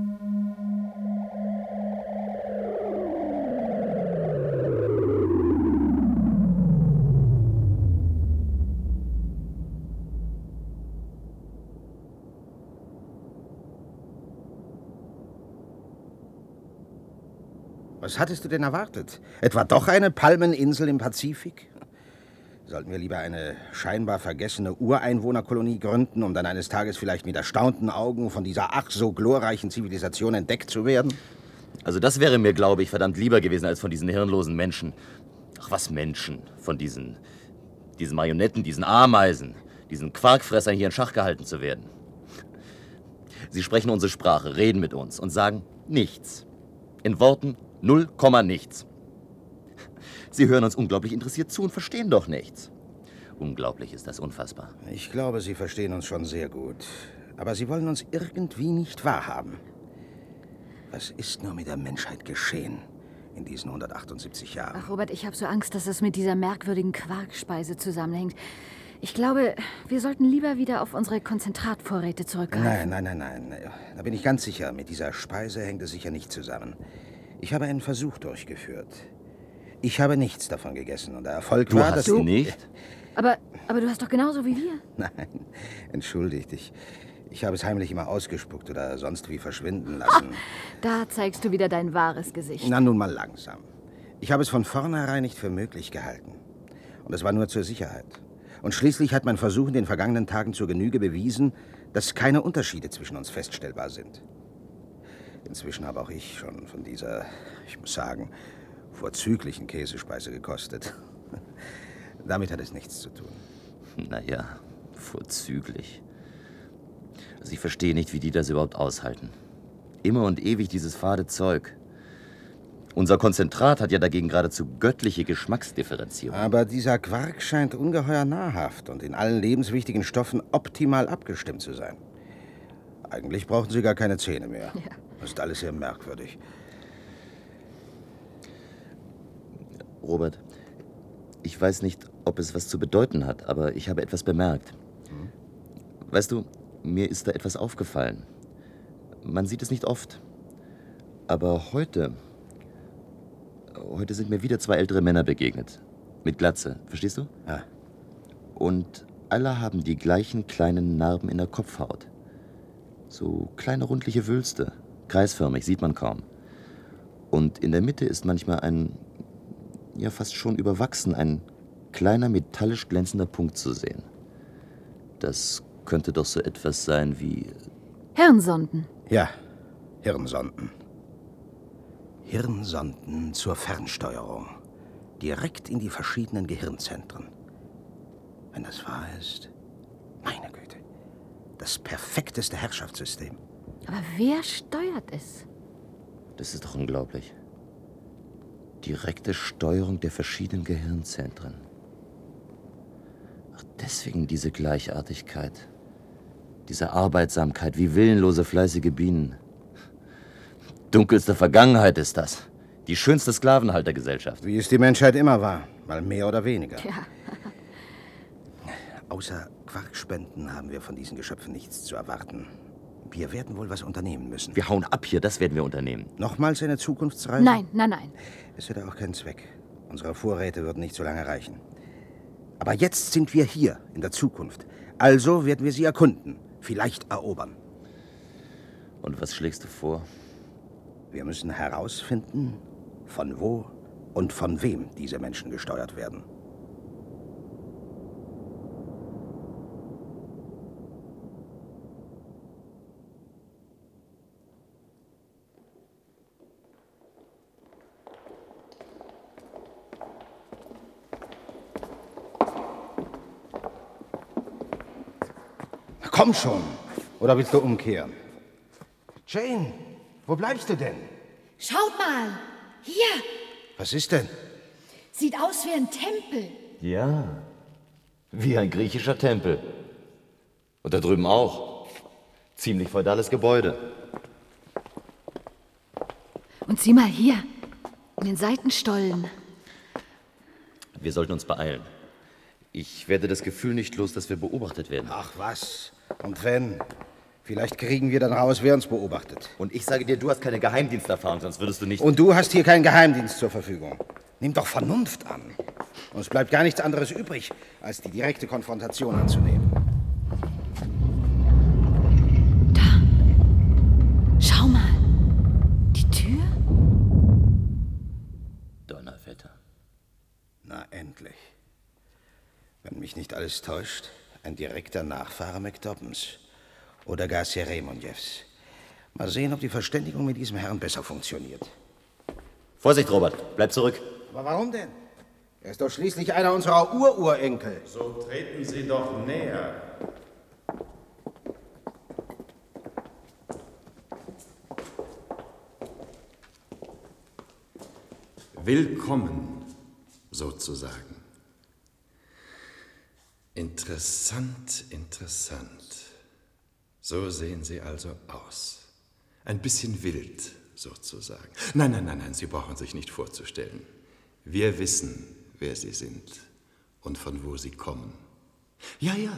Was hattest du denn erwartet? Etwa doch eine Palmeninsel im Pazifik? Sollten wir lieber eine scheinbar vergessene Ureinwohnerkolonie gründen, um dann eines Tages vielleicht mit erstaunten Augen von dieser ach so glorreichen Zivilisation entdeckt zu werden? Also das wäre mir, glaube ich, verdammt lieber gewesen als von diesen hirnlosen Menschen. Ach, was Menschen? Von diesen, diesen Marionetten, diesen Ameisen, diesen Quarkfressern hier in Schach gehalten zu werden. Sie sprechen unsere Sprache, reden mit uns und sagen nichts. In Worten null Komma nichts. Sie hören uns unglaublich interessiert zu und verstehen doch nichts. Unglaublich ist das, unfassbar. Ich glaube, Sie verstehen uns schon sehr gut. Aber Sie wollen uns irgendwie nicht wahrhaben. Was ist nur mit der Menschheit geschehen in diesen hundertachtundsiebzig Jahren? Ach, Robert, ich habe so Angst, dass es mit dieser merkwürdigen Quarkspeise zusammenhängt. Ich glaube, wir sollten lieber wieder auf unsere Konzentratvorräte zurückgreifen. Nein, nein, nein, nein. Da bin ich ganz sicher. Mit dieser Speise hängt es sicher nicht zusammen. Ich habe einen Versuch durchgeführt. Ich habe nichts davon gegessen und der Erfolg du war, hast dass du nicht? Aber, aber du hast doch genauso wie wir. Nein, entschuldigt dich. Ich habe es heimlich immer ausgespuckt oder sonst wie verschwinden lassen. Ha, da zeigst du wieder dein wahres Gesicht. Na, nun mal langsam. Ich habe es von vornherein nicht für möglich gehalten. Und es war nur zur Sicherheit. Und schließlich hat mein Versuch in den vergangenen Tagen zur Genüge bewiesen, dass keine Unterschiede zwischen uns feststellbar sind. Inzwischen habe auch ich schon von dieser, ich muss sagen, vorzüglichen Käsespeise gekostet. Damit hat es nichts zu tun. Naja, vorzüglich. Also ich verstehe nicht, wie die das überhaupt aushalten. Immer und ewig dieses fade Zeug. Unser Konzentrat hat ja dagegen geradezu göttliche Geschmacksdifferenzierung. Aber dieser Quark scheint ungeheuer nahrhaft und in allen lebenswichtigen Stoffen optimal abgestimmt zu sein. Eigentlich brauchen Sie gar keine Zähne mehr. Ja. Das ist alles sehr merkwürdig. Robert, ich weiß nicht, ob es was zu bedeuten hat, aber ich habe etwas bemerkt. Hm? Weißt du, mir ist da etwas aufgefallen. Man sieht es nicht oft. Aber heute... Heute sind mir wieder zwei ältere Männer begegnet. Mit Glatze, verstehst du? Ja. Und alle haben die gleichen kleinen Narben in der Kopfhaut. So kleine rundliche Wülste. Kreisförmig, sieht man kaum. Und in der Mitte ist manchmal ein, ja fast schon überwachsen, ein kleiner metallisch glänzender Punkt zu sehen. Das könnte doch so etwas sein wie... Hirnsonden. Ja, Hirnsonden. Hirnsonden zur Fernsteuerung. Direkt in die verschiedenen Gehirnzentren. Wenn das wahr ist, meine Güte, das perfekteste Herrschaftssystem. Aber wer steuert es? Das ist doch unglaublich. Direkte Steuerung der verschiedenen Gehirnzentren. Ach, deswegen diese Gleichartigkeit. Diese Arbeitsamkeit wie willenlose, fleißige Bienen. Dunkelste Vergangenheit ist das. Die schönste Sklavenhaltergesellschaft. Wie es die Menschheit immer war, mal mehr oder weniger. Ja. Außer Quarkspenden haben wir von diesen Geschöpfen nichts zu erwarten. Wir werden wohl was unternehmen müssen. Wir hauen ab hier, das werden wir unternehmen. Nochmals eine Zukunftsreise? Nein, nein, nein. Es hätte auch keinen Zweck. Unsere Vorräte würden nicht so lange reichen. Aber jetzt sind wir hier, in der Zukunft. Also werden wir sie erkunden, vielleicht erobern. Und was schlägst du vor? Wir müssen herausfinden, von wo und von wem diese Menschen gesteuert werden. Komm schon. Oder willst du umkehren? Jane, wo bleibst du denn? Schaut mal. Hier. Was ist denn? Sieht aus wie ein Tempel. Ja, wie ein griechischer Tempel. Und da drüben auch. Ziemlich feudales Gebäude. Und sieh mal hier, in den Seitenstollen. Wir sollten uns beeilen. Ich werde das Gefühl nicht los, dass wir beobachtet werden. Ach was. Und wenn? Vielleicht kriegen wir dann raus, wer uns beobachtet. Und ich sage dir, du hast keine Geheimdiensterfahrung, sonst würdest du nicht... Und du hast hier keinen Geheimdienst zur Verfügung. Nimm doch Vernunft an. Uns bleibt gar nichts anderes übrig, als die direkte Konfrontation anzunehmen. Da. Schau mal. Die Tür? Donnerwetter. Na, endlich. Wenn mich nicht alles täuscht, ein direkter Nachfahre McDobbins. Oder gar Seremonjevs. Mal sehen, ob die Verständigung mit diesem Herrn besser funktioniert. Vorsicht, Robert. Bleib zurück. Aber warum denn? Er ist doch schließlich einer unserer Ururenkel. So treten Sie doch näher. Willkommen, sozusagen. Interessant, interessant. So sehen Sie also aus. Ein bisschen wild, sozusagen. Nein, nein, nein, nein, Sie brauchen sich nicht vorzustellen. Wir wissen, wer Sie sind und von wo Sie kommen. Ja, ja.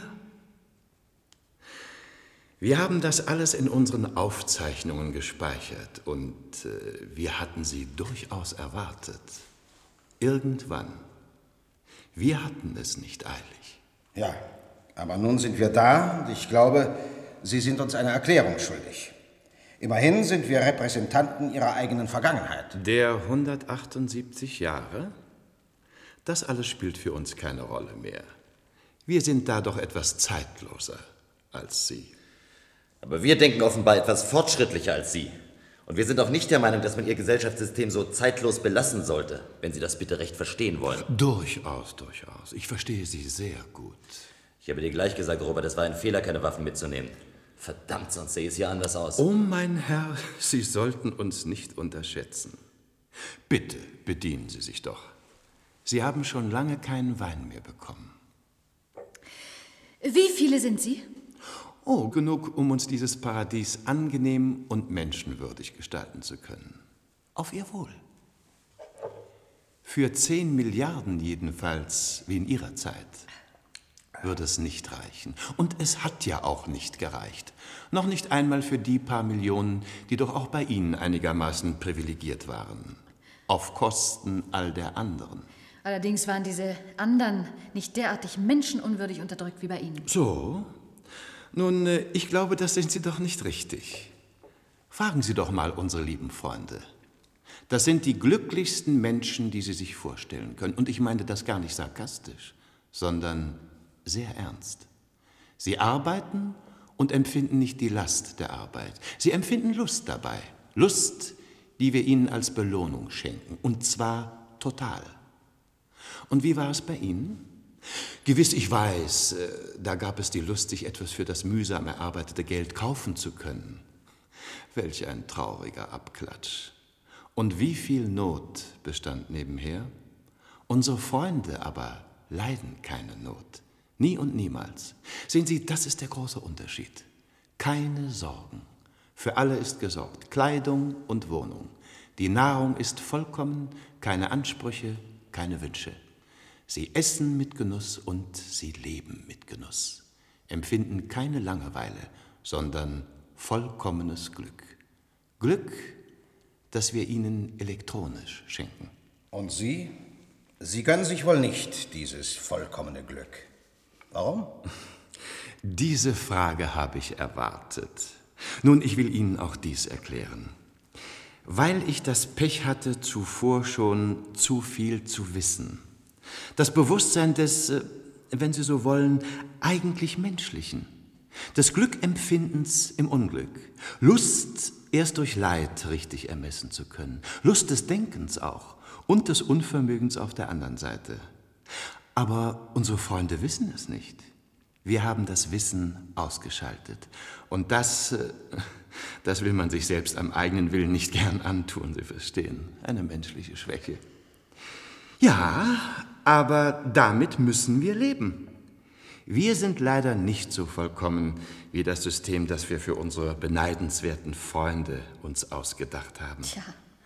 Wir haben das alles in unseren Aufzeichnungen gespeichert und äh, wir hatten Sie durchaus erwartet. Irgendwann. Wir hatten es nicht eilig. Ja, aber nun sind wir da und ich glaube, Sie sind uns eine Erklärung schuldig. Immerhin sind wir Repräsentanten Ihrer eigenen Vergangenheit. Der hundertachtundsiebzig Jahre? Das alles spielt für uns keine Rolle mehr. Wir sind da doch etwas zeitloser als Sie. Aber wir denken offenbar etwas fortschrittlicher als Sie. Und wir sind auch nicht der Meinung, dass man Ihr Gesellschaftssystem so zeitlos belassen sollte, wenn Sie das bitte recht verstehen wollen. Durchaus, durchaus. Ich verstehe Sie sehr gut. Ich habe dir gleich gesagt, Robert, es war ein Fehler, keine Waffen mitzunehmen. Verdammt, sonst sehe es hier anders aus. Oh, mein Herr, Sie sollten uns nicht unterschätzen. Bitte, bedienen Sie sich doch. Sie haben schon lange keinen Wein mehr bekommen. Wie viele sind Sie? Oh, genug, um uns dieses Paradies angenehm und menschenwürdig gestalten zu können. Auf Ihr Wohl. Für zehn Milliarden jedenfalls, wie in Ihrer Zeit, würde es nicht reichen. Und es hat ja auch nicht gereicht. Noch nicht einmal für die paar Millionen, die doch auch bei Ihnen einigermaßen privilegiert waren. Auf Kosten all der anderen. Allerdings waren diese anderen nicht derartig menschenunwürdig unterdrückt wie bei Ihnen. So? Nun, ich glaube, das sind Sie doch nicht richtig. Fragen Sie doch mal unsere lieben Freunde. Das sind die glücklichsten Menschen, die Sie sich vorstellen können. Und ich meine das gar nicht sarkastisch, sondern sehr ernst. Sie arbeiten und empfinden nicht die Last der Arbeit. Sie empfinden Lust dabei. Lust, die wir ihnen als Belohnung schenken, und zwar total. Und wie war es bei Ihnen? Gewiss, ich weiß, da gab es die Lust, sich etwas für das mühsam erarbeitete Geld kaufen zu können. Welch ein trauriger Abklatsch. Und wie viel Not bestand nebenher? Unsere Freunde aber leiden keine Not. Nie und niemals. Sehen Sie, das ist der große Unterschied. Keine Sorgen. Für alle ist gesorgt. Kleidung und Wohnung. Die Nahrung ist vollkommen, keine Ansprüche, keine Wünsche. Sie essen mit Genuss und sie leben mit Genuss. Empfinden keine Langeweile, sondern vollkommenes Glück. Glück, das wir ihnen elektronisch schenken. Und Sie? Sie gönnen sich wohl nicht dieses vollkommene Glück. Warum? Diese Frage habe ich erwartet. Nun, ich will Ihnen auch dies erklären. Weil ich das Pech hatte, zuvor schon zu viel zu wissen. Das Bewusstsein des, wenn Sie so wollen, eigentlich Menschlichen. Des Glückempfindens im Unglück. Lust, erst durch Leid richtig ermessen zu können. Lust des Denkens auch. Und des Unvermögens auf der anderen Seite. Aber unsere Freunde wissen es nicht. Wir haben das Wissen ausgeschaltet. Und das, das will man sich selbst am eigenen Willen nicht gern antun, Sie verstehen. Eine menschliche Schwäche. Ja, aber damit müssen wir leben. Wir sind leider nicht so vollkommen wie das System, das wir für unsere beneidenswerten Freunde uns ausgedacht haben. Tja.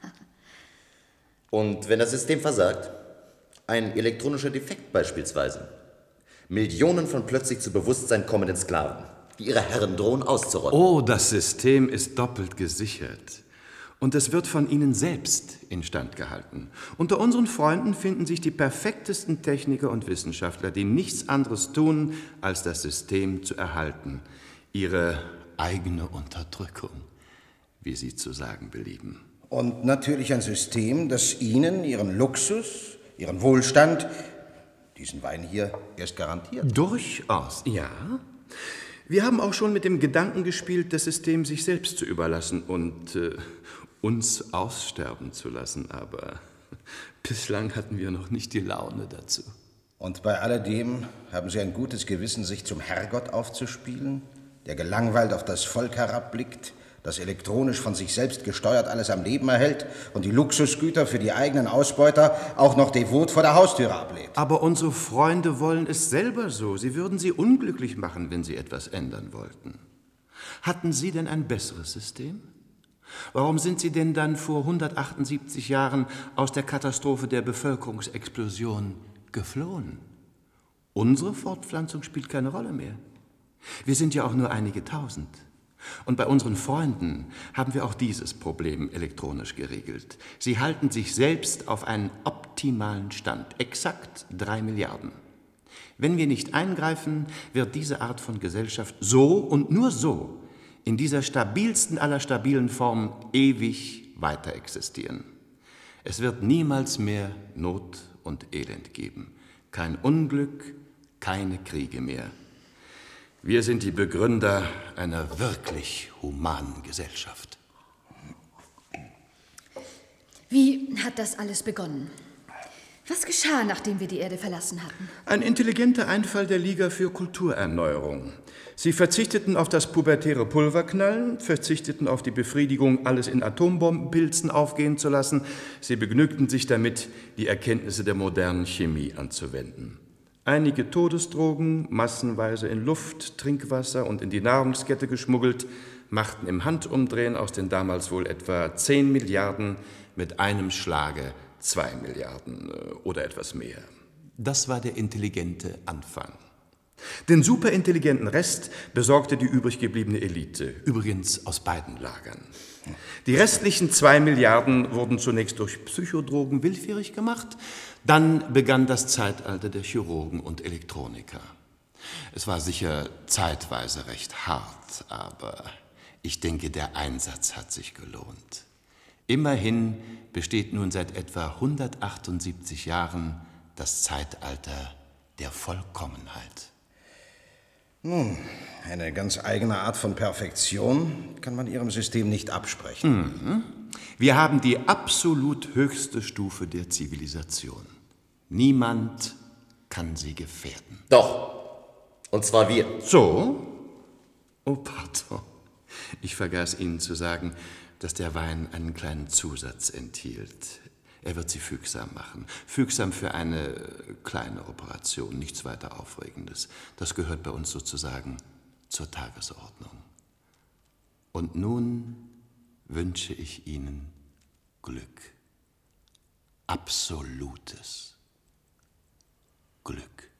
Und wenn das System versagt, ein elektronischer Defekt beispielsweise, Millionen von plötzlich zu Bewusstsein kommenden Sklaven, die ihre Herren drohen auszurotten. Oh, das System ist doppelt gesichert. Und es wird von ihnen selbst instand gehalten. Unter unseren Freunden finden sich die perfektesten Techniker und Wissenschaftler, die nichts anderes tun, als das System zu erhalten. Ihre eigene Unterdrückung, wie Sie zu sagen belieben. Und natürlich ein System, das Ihnen Ihren Luxus, Ihren Wohlstand, diesen Wein hier, erst garantiert. Durchaus, ja. Wir haben auch schon mit dem Gedanken gespielt, das System sich selbst zu überlassen und äh, uns aussterben zu lassen, aber bislang hatten wir noch nicht die Laune dazu. Und bei alledem haben Sie ein gutes Gewissen, sich zum Herrgott aufzuspielen, der gelangweilt auf das Volk herabblickt, das elektronisch von sich selbst gesteuert alles am Leben erhält und die Luxusgüter für die eigenen Ausbeuter auch noch devot vor der Haustüre ablehnt. Aber unsere Freunde wollen es selber so. Sie würden sie unglücklich machen, wenn sie etwas ändern wollten. Hatten Sie denn ein besseres System? Warum sind Sie denn dann vor hundertachtundsiebzig Jahren aus der Katastrophe der Bevölkerungsexplosion geflohen? Unsere Fortpflanzung spielt keine Rolle mehr. Wir sind ja auch nur einige Tausend. Und bei unseren Freunden haben wir auch dieses Problem elektronisch geregelt. Sie halten sich selbst auf einen optimalen Stand, exakt drei Milliarden. Wenn wir nicht eingreifen, wird diese Art von Gesellschaft so und nur so in dieser stabilsten aller stabilen Formen ewig weiter existieren. Es wird niemals mehr Not und Elend geben. Kein Unglück, keine Kriege mehr. Wir sind die Begründer einer wirklich humanen Gesellschaft. Wie hat das alles begonnen? Was geschah, nachdem wir die Erde verlassen hatten? Ein intelligenter Einfall der Liga für Kulturerneuerung. Sie verzichteten auf das pubertäre Pulverknallen, verzichteten auf die Befriedigung, alles in Atombombenpilzen aufgehen zu lassen. Sie begnügten sich damit, die Erkenntnisse der modernen Chemie anzuwenden. Einige Todesdrogen, massenweise in Luft, Trinkwasser und in die Nahrungskette geschmuggelt, machten im Handumdrehen aus den damals wohl etwa zehn Milliarden mit einem Schlage zwei Milliarden oder etwas mehr. Das war der intelligente Anfang. Den superintelligenten Rest besorgte die übrig gebliebene Elite, übrigens aus beiden Lagern. Die restlichen zwei Milliarden wurden zunächst durch Psychodrogen willfährig gemacht. Dann begann das Zeitalter der Chirurgen und Elektroniker. Es war sicher zeitweise recht hart, aber ich denke, der Einsatz hat sich gelohnt. Immerhin besteht nun seit etwa hundertachtundsiebzig Jahren das Zeitalter der Vollkommenheit. Nun, eine ganz eigene Art von Perfektion kann man Ihrem System nicht absprechen. Mhm. Wir haben die absolut höchste Stufe der Zivilisation. Niemand kann sie gefährden. Doch. Und zwar wir. So? Oh, pardon. Ich vergaß Ihnen zu sagen, dass der Wein einen kleinen Zusatz enthielt. Er wird Sie fügsam machen. Fügsam für eine kleine Operation, nichts weiter Aufregendes. Das gehört bei uns sozusagen zur Tagesordnung. Und nun wünsche ich Ihnen Glück. Absolutes Glück.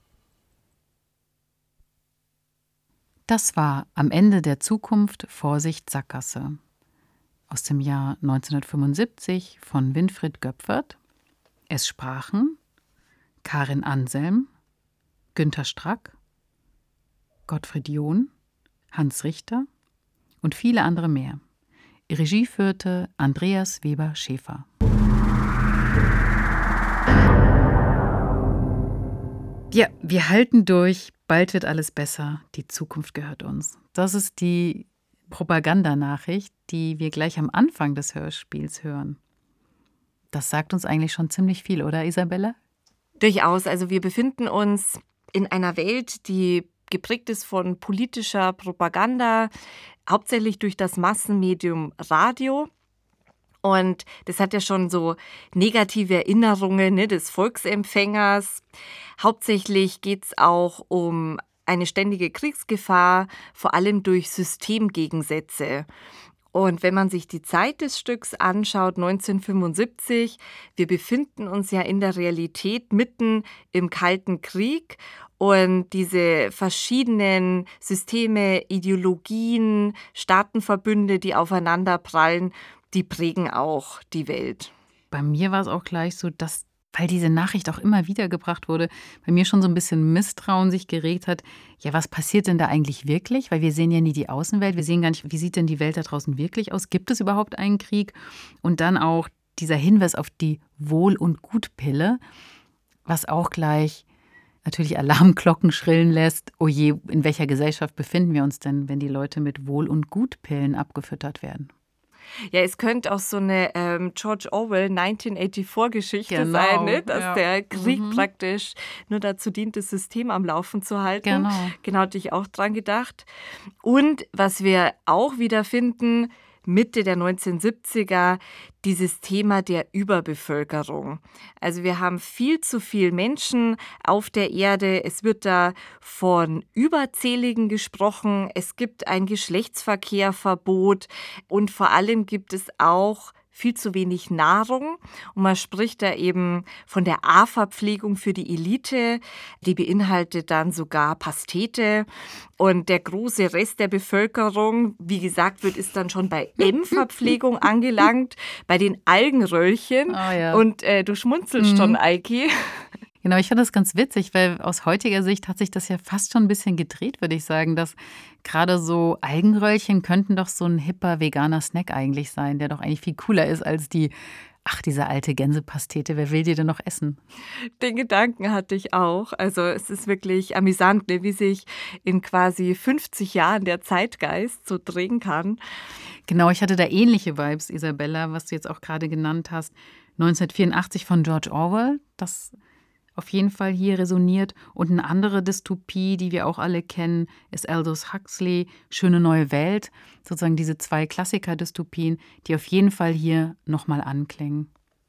Das war Am Ende der Zukunft, Vorsicht, Sackgasse aus dem Jahr neunzehnhundertfünfundsiebzig von Winfried Göpfert. Es sprachen Karin Anselm, Günter Strack, Gottfried John, Hans Richter und viele andere mehr. Regie führte Andreas Weber-Schäfer. Ja, wir halten durch. Bald wird alles besser. Die Zukunft gehört uns. Das ist die Propagandanachricht, die wir gleich am Anfang des Hörspiels hören. Das sagt uns eigentlich schon ziemlich viel, oder Isabella? Durchaus. Also wir befinden uns in einer Welt, die geprägt ist von politischer Propaganda, hauptsächlich durch das Massenmedium Radio. Und das hat ja schon so negative Erinnerungen, ne, des Volksempfängers. Hauptsächlich geht es auch um eine ständige Kriegsgefahr, vor allem durch Systemgegensätze. Und wenn man sich die Zeit des Stücks anschaut, neunzehnhundertfünfundsiebzig, wir befinden uns ja in der Realität mitten im Kalten Krieg. Und diese verschiedenen Systeme, Ideologien, Staatenverbünde, die aufeinanderprallen, die prägen auch die Welt. Bei mir war es auch gleich so, dass, weil diese Nachricht auch immer wieder gebracht wurde, bei mir schon so ein bisschen Misstrauen sich geregt hat. Ja, was passiert denn da eigentlich wirklich? Weil wir sehen ja nie die Außenwelt. Wir sehen gar nicht, wie sieht denn die Welt da draußen wirklich aus? Gibt es überhaupt einen Krieg? Und dann auch dieser Hinweis auf die Wohl- und Gutpille, was auch gleich natürlich Alarmglocken schrillen lässt. Oh je, in welcher Gesellschaft befinden wir uns denn, wenn die Leute mit Wohl- und Gutpillen abgefüttert werden? Ja, es könnte auch so eine ähm, George Orwell neunzehnhundertachtzig-Geschichte genau, sein, ne? dass ja. der Krieg mhm. praktisch nur dazu dient, das System am Laufen zu halten. Genau. Genau, hatte ich auch dran gedacht. Und was wir auch wieder finden, Mitte der neunzehnhundertsiebziger, dieses Thema der Überbevölkerung. Also wir haben viel zu viele Menschen auf der Erde. Es wird da von Überzähligen gesprochen. Es gibt ein Geschlechtsverkehrverbot und vor allem gibt es auch viel zu wenig Nahrung. Und man spricht da eben von der A-Verpflegung für die Elite. Die beinhaltet dann sogar Pastete. Und der große Rest der Bevölkerung, wie gesagt wird, ist dann schon bei M-Verpflegung angelangt, bei den Algenröllchen. Oh ja. Und äh, du schmunzelst mhm. schon, Eiki. Genau, ich finde das ganz witzig, weil aus heutiger Sicht hat sich das ja fast schon ein bisschen gedreht, würde ich sagen, dass gerade so Algenröllchen könnten doch so ein hipper veganer Snack eigentlich sein, der doch eigentlich viel cooler ist als die, ach, diese alte Gänsepastete, wer will die denn noch essen? Den Gedanken hatte ich auch. Also es ist wirklich amüsant, ne, wie sich in quasi fünfzig Jahren der Zeitgeist so drehen kann. Genau, ich hatte da ähnliche Vibes, Isabella, was du jetzt auch gerade genannt hast. neunzehnhundertvierundachtzig von George Orwell, das auf jeden Fall hier resoniert. Und eine andere Dystopie, die wir auch alle kennen, ist Aldous Huxley, Schöne neue Welt. Sozusagen diese zwei Klassiker-Dystopien, die auf jeden Fall hier nochmal anklingen.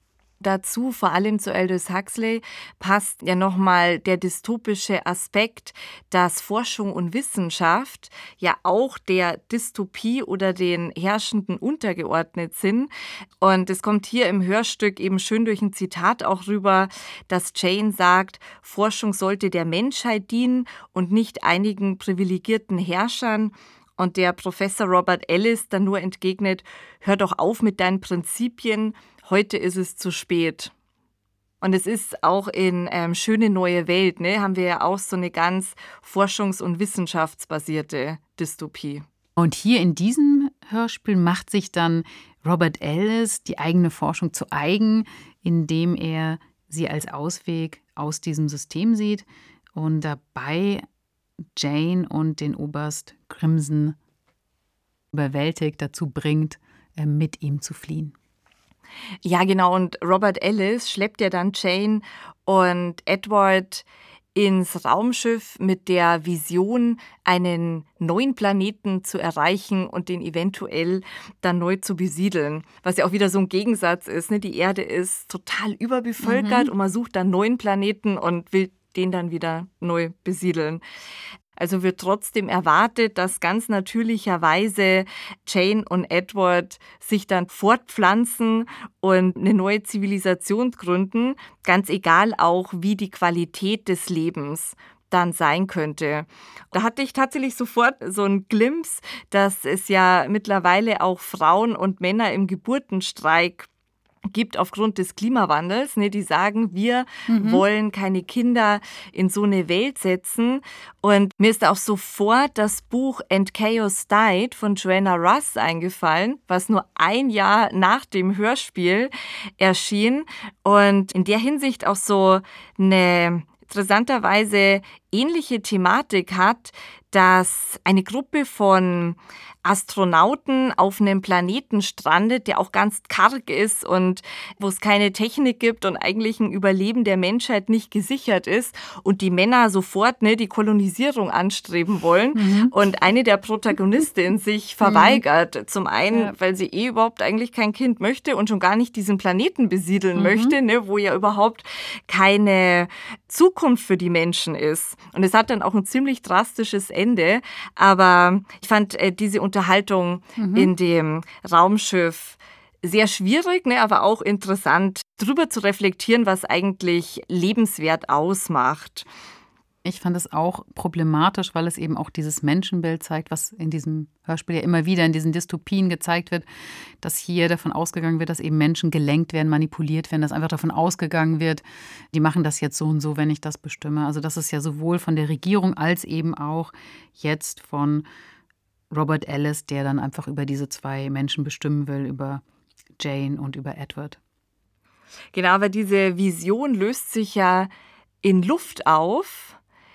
Dazu, vor allem zu Aldous Huxley, passt ja nochmal der dystopische Aspekt, dass Forschung und Wissenschaft ja auch der Dystopie oder den Herrschenden untergeordnet sind. Und es kommt hier im Hörstück eben schön durch ein Zitat auch rüber, dass Jane sagt, Forschung sollte der Menschheit dienen und nicht einigen privilegierten Herrschern. Und der Professor Robert Ellis dann nur entgegnet, hör doch auf mit deinen Prinzipien, heute ist es zu spät. Und es ist auch in ähm, Schöne neue Welt, ne, haben wir ja auch so eine ganz forschungs- und wissenschaftsbasierte Dystopie. Und hier in diesem Hörspiel macht sich dann Robert Ellis die eigene Forschung zu eigen, indem er sie als Ausweg aus diesem System sieht und dabei Jane und den Oberst Crimson überwältigt dazu bringt, äh, mit ihm zu fliehen. Ja, genau. Und Robert Ellis schleppt ja dann Jane und Edward ins Raumschiff mit der Vision, einen neuen Planeten zu erreichen und den eventuell dann neu zu besiedeln. Was ja auch wieder so ein Gegensatz ist. Ne? Die Erde ist total überbevölkert mhm. und man sucht dann neuen Planeten und will den dann wieder neu besiedeln. Also wird trotzdem erwartet, dass ganz natürlicherweise Jane und Edward sich dann fortpflanzen und eine neue Zivilisation gründen, ganz egal auch, wie die Qualität des Lebens dann sein könnte. Da hatte ich tatsächlich sofort so einen Glimpse, dass es ja mittlerweile auch Frauen und Männer im Geburtenstreik gibt aufgrund des Klimawandels, ne, die sagen, wir mhm. wollen keine Kinder in so eine Welt setzen. Und mir ist auch sofort das Buch And Chaos Died von Joanna Russ eingefallen, was nur ein Jahr nach dem Hörspiel erschien und in der Hinsicht auch so eine interessanterweise ähnliche Thematik hat, dass eine Gruppe von Astronauten auf einem Planeten strandet, der auch ganz karg ist und wo es keine Technik gibt und eigentlich ein Überleben der Menschheit nicht gesichert ist und die Männer sofort ne, die Kolonisierung anstreben wollen mhm. und eine der Protagonistinnen sich verweigert. Mhm. Zum einen, ja. weil sie eh überhaupt eigentlich kein Kind möchte und schon gar nicht diesen Planeten besiedeln mhm. möchte, ne, wo ja überhaupt keine Zukunft für die Menschen ist. Und es hat dann auch ein ziemlich drastisches Ende, aber ich fand äh, diese Unterhaltung mhm. in dem Raumschiff sehr schwierig, ne, aber auch interessant, darüber zu reflektieren, was eigentlich lebenswert ausmacht. Ich fand es auch problematisch, weil es eben auch dieses Menschenbild zeigt, was in diesem Hörspiel ja immer wieder in diesen Dystopien gezeigt wird, dass hier davon ausgegangen wird, dass eben Menschen gelenkt werden, manipuliert werden, dass einfach davon ausgegangen wird, die machen das jetzt so und so, wenn ich das bestimme. Also das ist ja sowohl von der Regierung als eben auch jetzt von Robert Ellis, der dann einfach über diese zwei Menschen bestimmen will, über Jane und über Edward. Genau, aber diese Vision löst sich ja in Luft auf,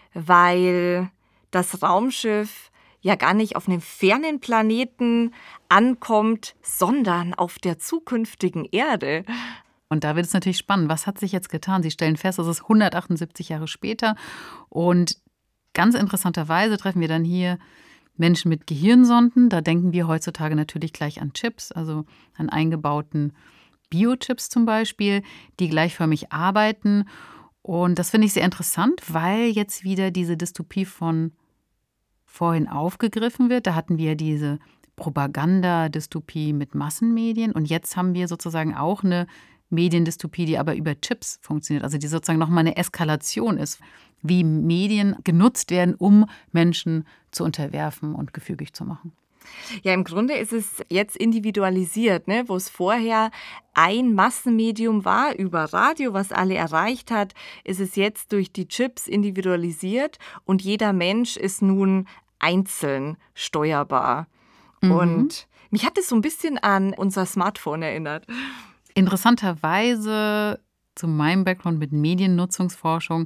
weil das Raumschiff ja gar nicht auf einem fernen Planeten ankommt, sondern auf der zukünftigen Erde. Und da wird es natürlich spannend. Was hat sich jetzt getan? Sie stellen fest, es ist hundertachtundsiebzig Jahre später. Und ganz interessanterweise treffen wir dann hier Menschen mit Gehirnsonden. Da denken wir heutzutage natürlich gleich an Chips, also an eingebauten Biochips zum Beispiel, die gleichförmig arbeiten. Und das finde ich sehr interessant, weil jetzt wieder diese Dystopie von vorhin aufgegriffen wird. Da hatten wir diese Propaganda-Dystopie mit Massenmedien und jetzt haben wir sozusagen auch eine Mediendystopie, die aber über Chips funktioniert, also die sozusagen nochmal eine Eskalation ist, wie Medien genutzt werden, um Menschen zu unterwerfen und gefügig zu machen. Ja, im Grunde ist es jetzt individualisiert, ne? Wo es vorher ein Massenmedium war über Radio, was alle erreicht hat, ist es jetzt durch die Chips individualisiert und jeder Mensch ist nun einzeln steuerbar. Mhm. Und mich hat es so ein bisschen an unser Smartphone erinnert. Interessanterweise, zu meinem Background mit Mediennutzungsforschung,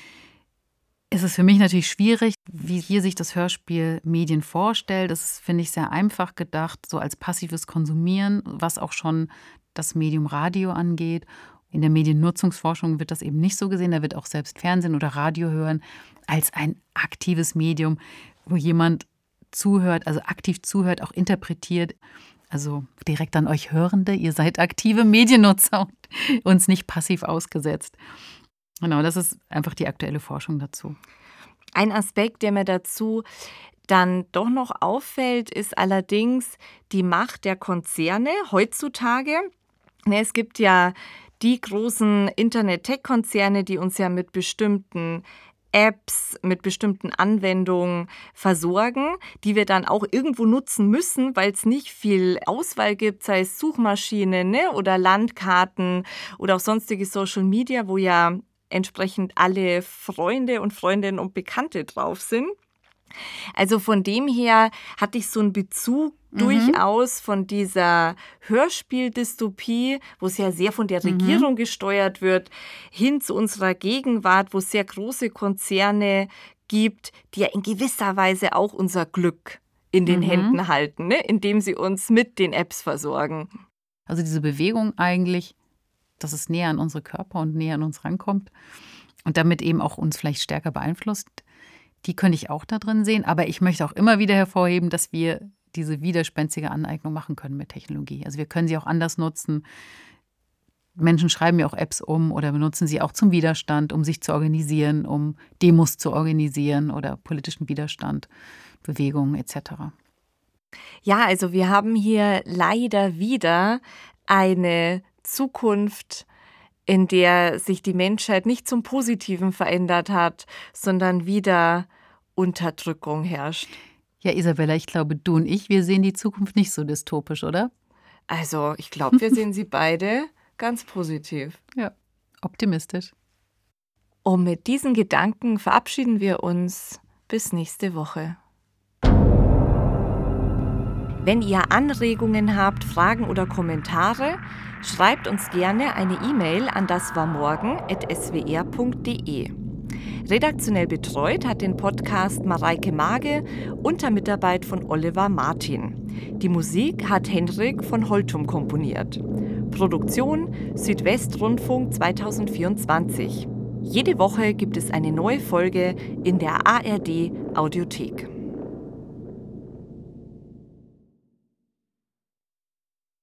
ist es für mich natürlich schwierig, wie hier sich das Hörspiel Medien vorstellt. Das ist, finde ich, sehr einfach gedacht, so als passives Konsumieren, was auch schon das Medium Radio angeht. In der Mediennutzungsforschung wird das eben nicht so gesehen. Da wird auch selbst Fernsehen oder Radio hören als ein aktives Medium, wo jemand zuhört, also aktiv zuhört, auch interpretiert. Also direkt an euch Hörende, ihr seid aktive Mediennutzer und uns nicht passiv ausgesetzt. Genau, das ist einfach die aktuelle Forschung dazu. Ein Aspekt, der mir dazu dann doch noch auffällt, ist allerdings die Macht der Konzerne heutzutage. Es gibt ja die großen Internet-Tech-Konzerne, die uns ja mit bestimmten Apps, mit bestimmten Anwendungen versorgen, die wir dann auch irgendwo nutzen müssen, weil es nicht viel Auswahl gibt, sei es Suchmaschinen, ne, oder Landkarten oder auch sonstige Social Media, wo ja entsprechend alle Freunde und Freundinnen und Bekannte drauf sind. Also von dem her hatte ich so einen Bezug mhm. durchaus von dieser Hörspieldystopie, wo es ja sehr von der Regierung mhm. gesteuert wird, hin zu unserer Gegenwart, wo es sehr große Konzerne gibt, die ja in gewisser Weise auch unser Glück in den Mhm. Händen halten, ne? Indem sie uns mit den Apps versorgen. Also diese Bewegung eigentlich, dass es näher an unsere Körper und näher an uns rankommt und damit eben auch uns vielleicht stärker beeinflusst, die könnte ich auch da drin sehen. Aber ich möchte auch immer wieder hervorheben, dass wir diese widerspenstige Aneignung machen können mit Technologie. Also wir können sie auch anders nutzen. Menschen schreiben ja auch Apps um oder benutzen sie auch zum Widerstand, um sich zu organisieren, um Demos zu organisieren oder politischen Widerstand, Bewegungen et cetera. Ja, also wir haben hier leider wieder eine Zukunft, in der sich die Menschheit nicht zum Positiven verändert hat, sondern wieder Unterdrückung herrscht. Ja, Isabella, ich glaube, du und ich, wir sehen die Zukunft nicht so dystopisch, oder? Also ich glaube, wir sehen sie beide ganz positiv. Ja, optimistisch. Und mit diesen Gedanken verabschieden wir uns bis nächste Woche. Wenn ihr Anregungen habt, Fragen oder Kommentare, schreibt uns gerne eine E-Mail an daswarmorgen at s w r punkt d e. Redaktionell betreut hat den Podcast Mareike Mage unter Mitarbeit von Oliver Martin. Die Musik hat Henrik von Holtum komponiert. Produktion Südwestrundfunk zwanzig vierundzwanzig. Jede Woche gibt es eine neue Folge in der A R D Audiothek.